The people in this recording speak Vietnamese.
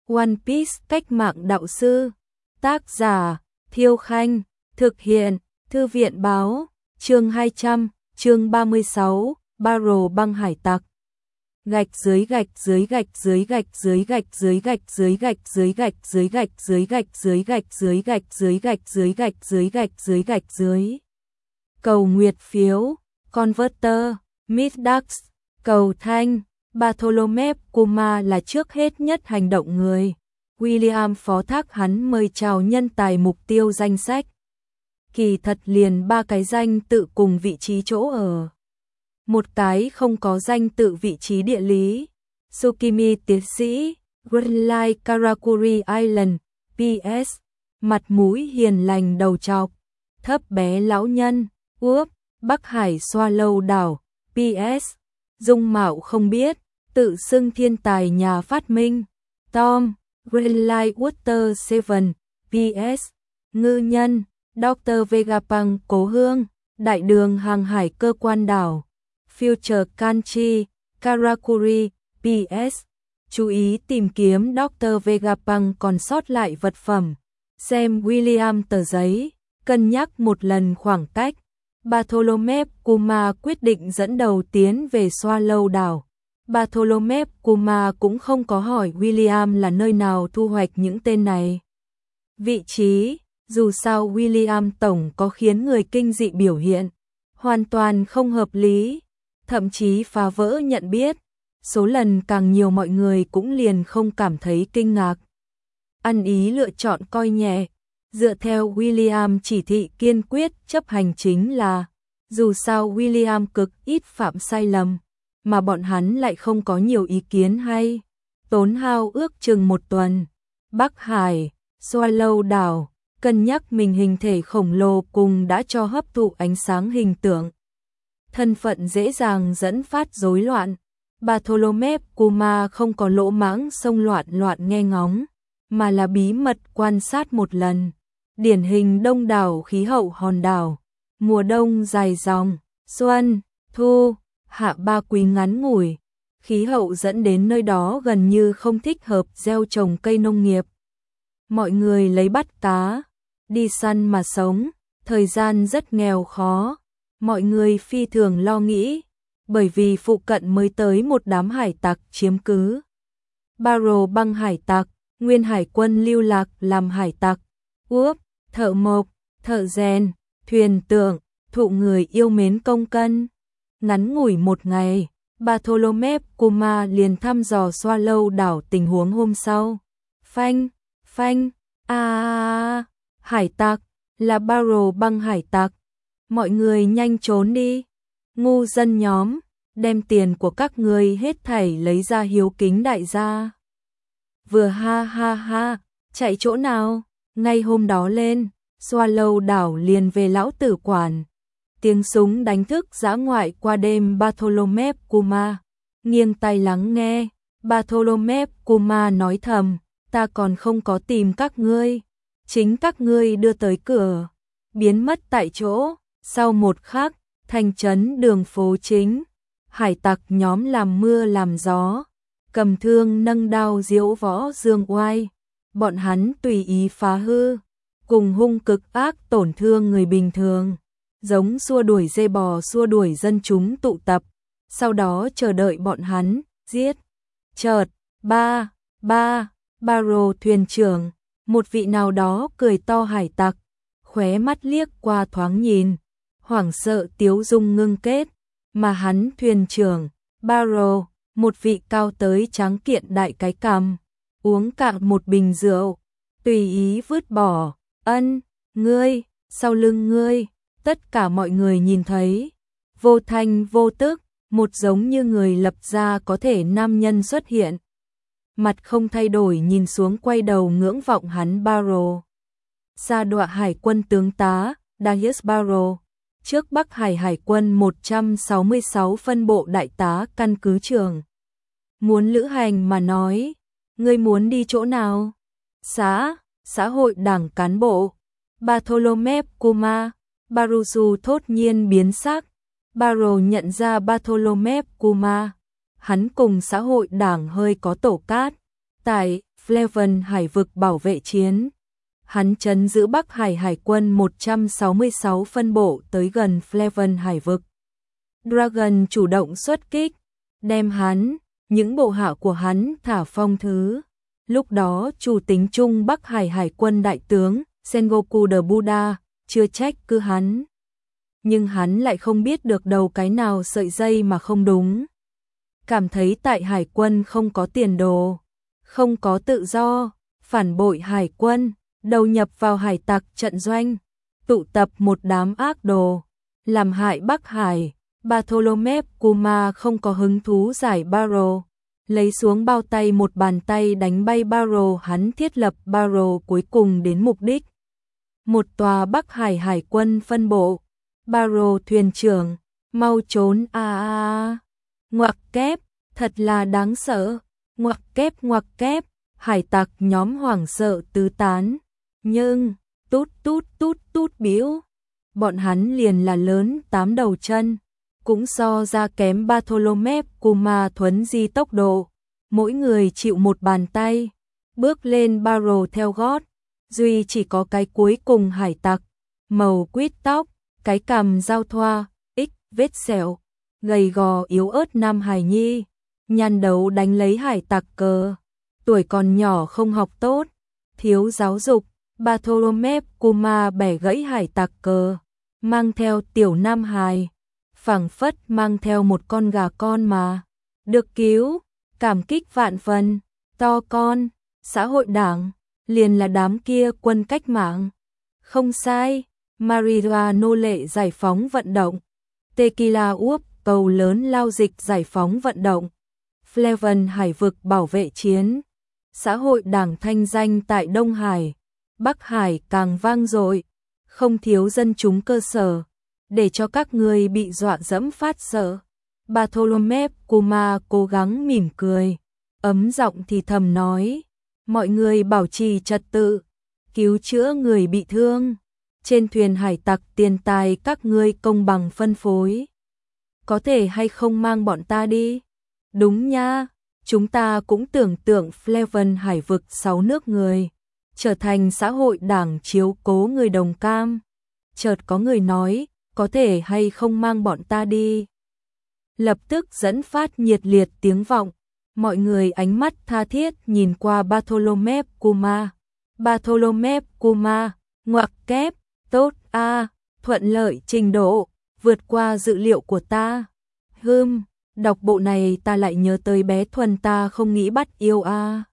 One Piece cách mạng đạo sư. Tác giả Thiêu Khanh. Thực hiện Thư viện Báo. Chương 200, chương 36, Barrow băng hải tặc. Gạch dưới gạch dưới gạch dưới gạch dưới gạch dưới gạch dưới gạch dưới gạch dưới gạch dưới gạch dưới gạch dưới gạch dưới gạch dưới gạch dưới gạch dưới gạch dưới. Cầu nguyệt phiếu, Converter, Midax, cầu thanh. Bartholomew Kuma là trước hết nhất hành động người. William phó thác hắn mời chào nhân tài mục tiêu danh sách. Kỳ thật liền 3 cái danh tự cùng vị trí chỗ ở. Một cái không có danh tự vị trí địa lý. Tsukimi tiến sĩ, Greenlight Karakuri Island, PS. Mặt mũi hiền lành đầu trọc, thấp bé lão nhân, úp, Bắc Hải xoa lâu đảo, PS. Dung mạo không biết, tự xưng thiên tài nhà phát minh, Tom, Greenlight Water 7, PS. Ngư nhân, Dr. Vegapunk cố hương, đại đường hàng hải cơ quan đảo, Future Kanchi, Karakuri, PS. Chú ý tìm kiếm Dr. Vegapunk còn sót lại vật phẩm. Xem William tờ giấy, cân nhắc một lần khoảng cách. Bartholomew Kuma quyết định dẫn đầu tiến về xoa lâu đảo. Bartholomew Kuma cũng không có hỏi William là nơi nào thu hoạch những tên này. Vị trí, dù sao William tổng có khiến người kinh dị biểu hiện, hoàn toàn không hợp lý, thậm chí phá vỡ nhận biết. Số lần càng nhiều mọi người cũng liền không cảm thấy kinh ngạc. Ăn ý lựa chọn coi nhẹ, dựa theo William chỉ thị kiên quyết chấp hành chính là, dù sao William cực ít phạm sai lầm, mà bọn hắn lại không có nhiều ý kiến hay. Tốn hao ước chừng 1 tuần. Bắc Hải, xoa lâu đảo, cân nhắc mình hình thể khổng lồ cùng đã cho hấp thụ ánh sáng hình tượng. Thân phận dễ dàng dẫn phát rối loạn. Bartholomew Kuma không có lỗ mãng xông loạn nghe ngóng, mà là bí mật quan sát một lần. Điển hình đông đảo khí hậu hòn đảo, mùa đông dài dòng, xuân, thu, hạ 3 quý ngắn ngủi. Khí hậu dẫn đến nơi đó gần như không thích hợp gieo trồng cây nông nghiệp. Mọi người lấy bắt cá, đi săn mà sống, thời gian rất nghèo khó. Mọi người phi thường lo nghĩ, bởi vì phụ cận mới tới một đám hải tặc chiếm cứ. Barrow băng hải tặc, nguyên hải quân lưu lạc làm hải tặc, úp, thợ mộc, thợ rèn, thuyền tượng, thụ người yêu mến công cân. Ngắn ngủi 1 ngày, Bartholomew Kuma liền thăm dò xoa lâu đảo tình huống hôm sau. Phanh, hải tặc, là Barrow băng hải tặc. Mọi người nhanh trốn đi. Ngu dân nhóm, đem tiền của các người hết thảy lấy ra hiếu kính đại gia. Vừa ha, chạy chỗ nào? Ngay hôm đó lên, xoa lâu đảo liền về lão tử quản. Tiếng súng đánh thức dã ngoại qua đêm. Bartholomew Kuma nghiêng tai lắng nghe. Bartholomew Kuma nói thầm, ta còn không có tìm các ngươi, chính các ngươi đưa tới cửa. Biến mất tại chỗ. Sau một khắc, thành trấn đường phố chính, hải tặc nhóm làm mưa làm gió, cầm thương nâng đao diễu võ dương oai. Bọn hắn tùy ý phá hư, cùng hung cực ác tổn thương người bình thường, giống xua đuổi dê bò xua đuổi dân chúng tụ tập, sau đó chờ đợi bọn hắn giết. Chợt, Barrow thuyền trưởng, một vị nào đó cười to hải tặc, khóe mắt liếc qua thoáng nhìn, hoảng sợ tiếu dung ngưng kết, mà hắn thuyền trưởng, Barrow, một vị cao tới tráng kiện đại cái cằm, uống cạn một bình rượu, tùy ý vứt bỏ, ngươi, sau lưng ngươi. Tất cả mọi người nhìn thấy, vô thanh vô tức, một giống như người lập ra có thể nam nhân xuất hiện. Mặt không thay đổi nhìn xuống quay đầu ngưỡng vọng hắn Barrow. Sa đọa hải quân tướng tá, Darius Barrow. Trước Bắc Hải Hải quân 166 phân bộ đại tá căn cứ trường. Muốn lữ hành mà nói, ngươi muốn đi chỗ nào? Xã hội đảng cán bộ. Bartholomew Kuma. Baruzu thốt nhiên biến sắc. Barrow nhận ra Bartholomew Kuma. Hắn cùng xã hội đảng hơi có tổ cát. Tại Fleven hải vực bảo vệ chiến. Hắn trấn giữ Bắc Hải Hải quân 166 phân bộ tới gần Fleven hải vực. Dragon chủ động xuất kích, đem hắn, những bộ hạ của hắn thả phong thứ. Lúc đó chủ tính chung Bắc Hải Hải quân đại tướng Sengoku the Buddha chưa trách cứ hắn. Nhưng hắn lại không biết được đầu cái nào sợi dây mà không đúng. Cảm thấy tại hải quân không có tiền đồ, không có tự do, phản bội hải quân, đầu nhập vào hải tặc trận doanh, tụ tập một đám ác đồ, làm hại Bắc Hải. Bartholomew Kuma không có hứng thú giải Barrow, lấy xuống bao tay một bàn tay đánh bay Barrow. Hắn thiết lập Barrow cuối cùng đến mục đích. Một tòa Bắc Hải Hải quân phân bộ. Barrow thuyền trưởng, mau trốn a. Ngoặc kép, thật là đáng sợ. Ngoặc kép, hải tặc nhóm hoảng sợ tứ tán. Nhưng, tút biếu. Bọn hắn liền là lớn 8 đầu chân. Cũng so ra kém Bartholomew Kuma thuấn di tốc độ. Mỗi người chịu một bàn tay. Bước lên Barrow theo gót. Duy chỉ có cái cuối cùng hải tặc. Màu quýt tóc, cái cằm giao thoa, vết sẹo. Gầy gò yếu ớt nam hài nhi. Nhàn đấu đánh lấy hải tặc cờ. Tuổi còn nhỏ không học tốt. Thiếu giáo dục. Bartholomew Kuma bẻ gãy hải tặc cờ. Mang theo tiểu nam hài. Phảng phất mang theo một con gà con mà. Được cứu, cảm kích vạn phần. To con, xã hội đảng, liền là đám kia quân cách mạng. Không sai, Maria nô lệ giải phóng vận động. Tequila Úp cầu lớn lao dịch giải phóng vận động. Fleven hải vực bảo vệ chiến. Xã hội đảng thanh danh tại Đông Hải, Bắc Hải càng vang dội, không thiếu dân chúng cơ sở. Để cho các người bị dọa dẫm phát sợ. Bartholomew Kuma cố gắng mỉm cười, ấm giọng thì thầm nói, mọi người bảo trì trật tự, cứu chữa người bị thương. Trên thuyền hải tặc tiền tài các ngươi công bằng phân phối. Có thể hay không mang bọn ta đi? Đúng nha, chúng ta cũng tưởng tượng Fleven hải vực 6 nước người, trở thành xã hội đảng chiếu cố người đồng cam. Chợt có người nói, có thể hay không mang bọn ta đi. Lập tức dẫn phát nhiệt liệt tiếng vọng, mọi người ánh mắt tha thiết nhìn qua Bartholomew Kuma. Bartholomew Kuma, ngoặc kép, tốt a, thuận lợi trình độ, vượt qua dự liệu của ta. Đọc bộ này ta lại nhớ tới bé Thuần ta không nghĩ bắt yêu a.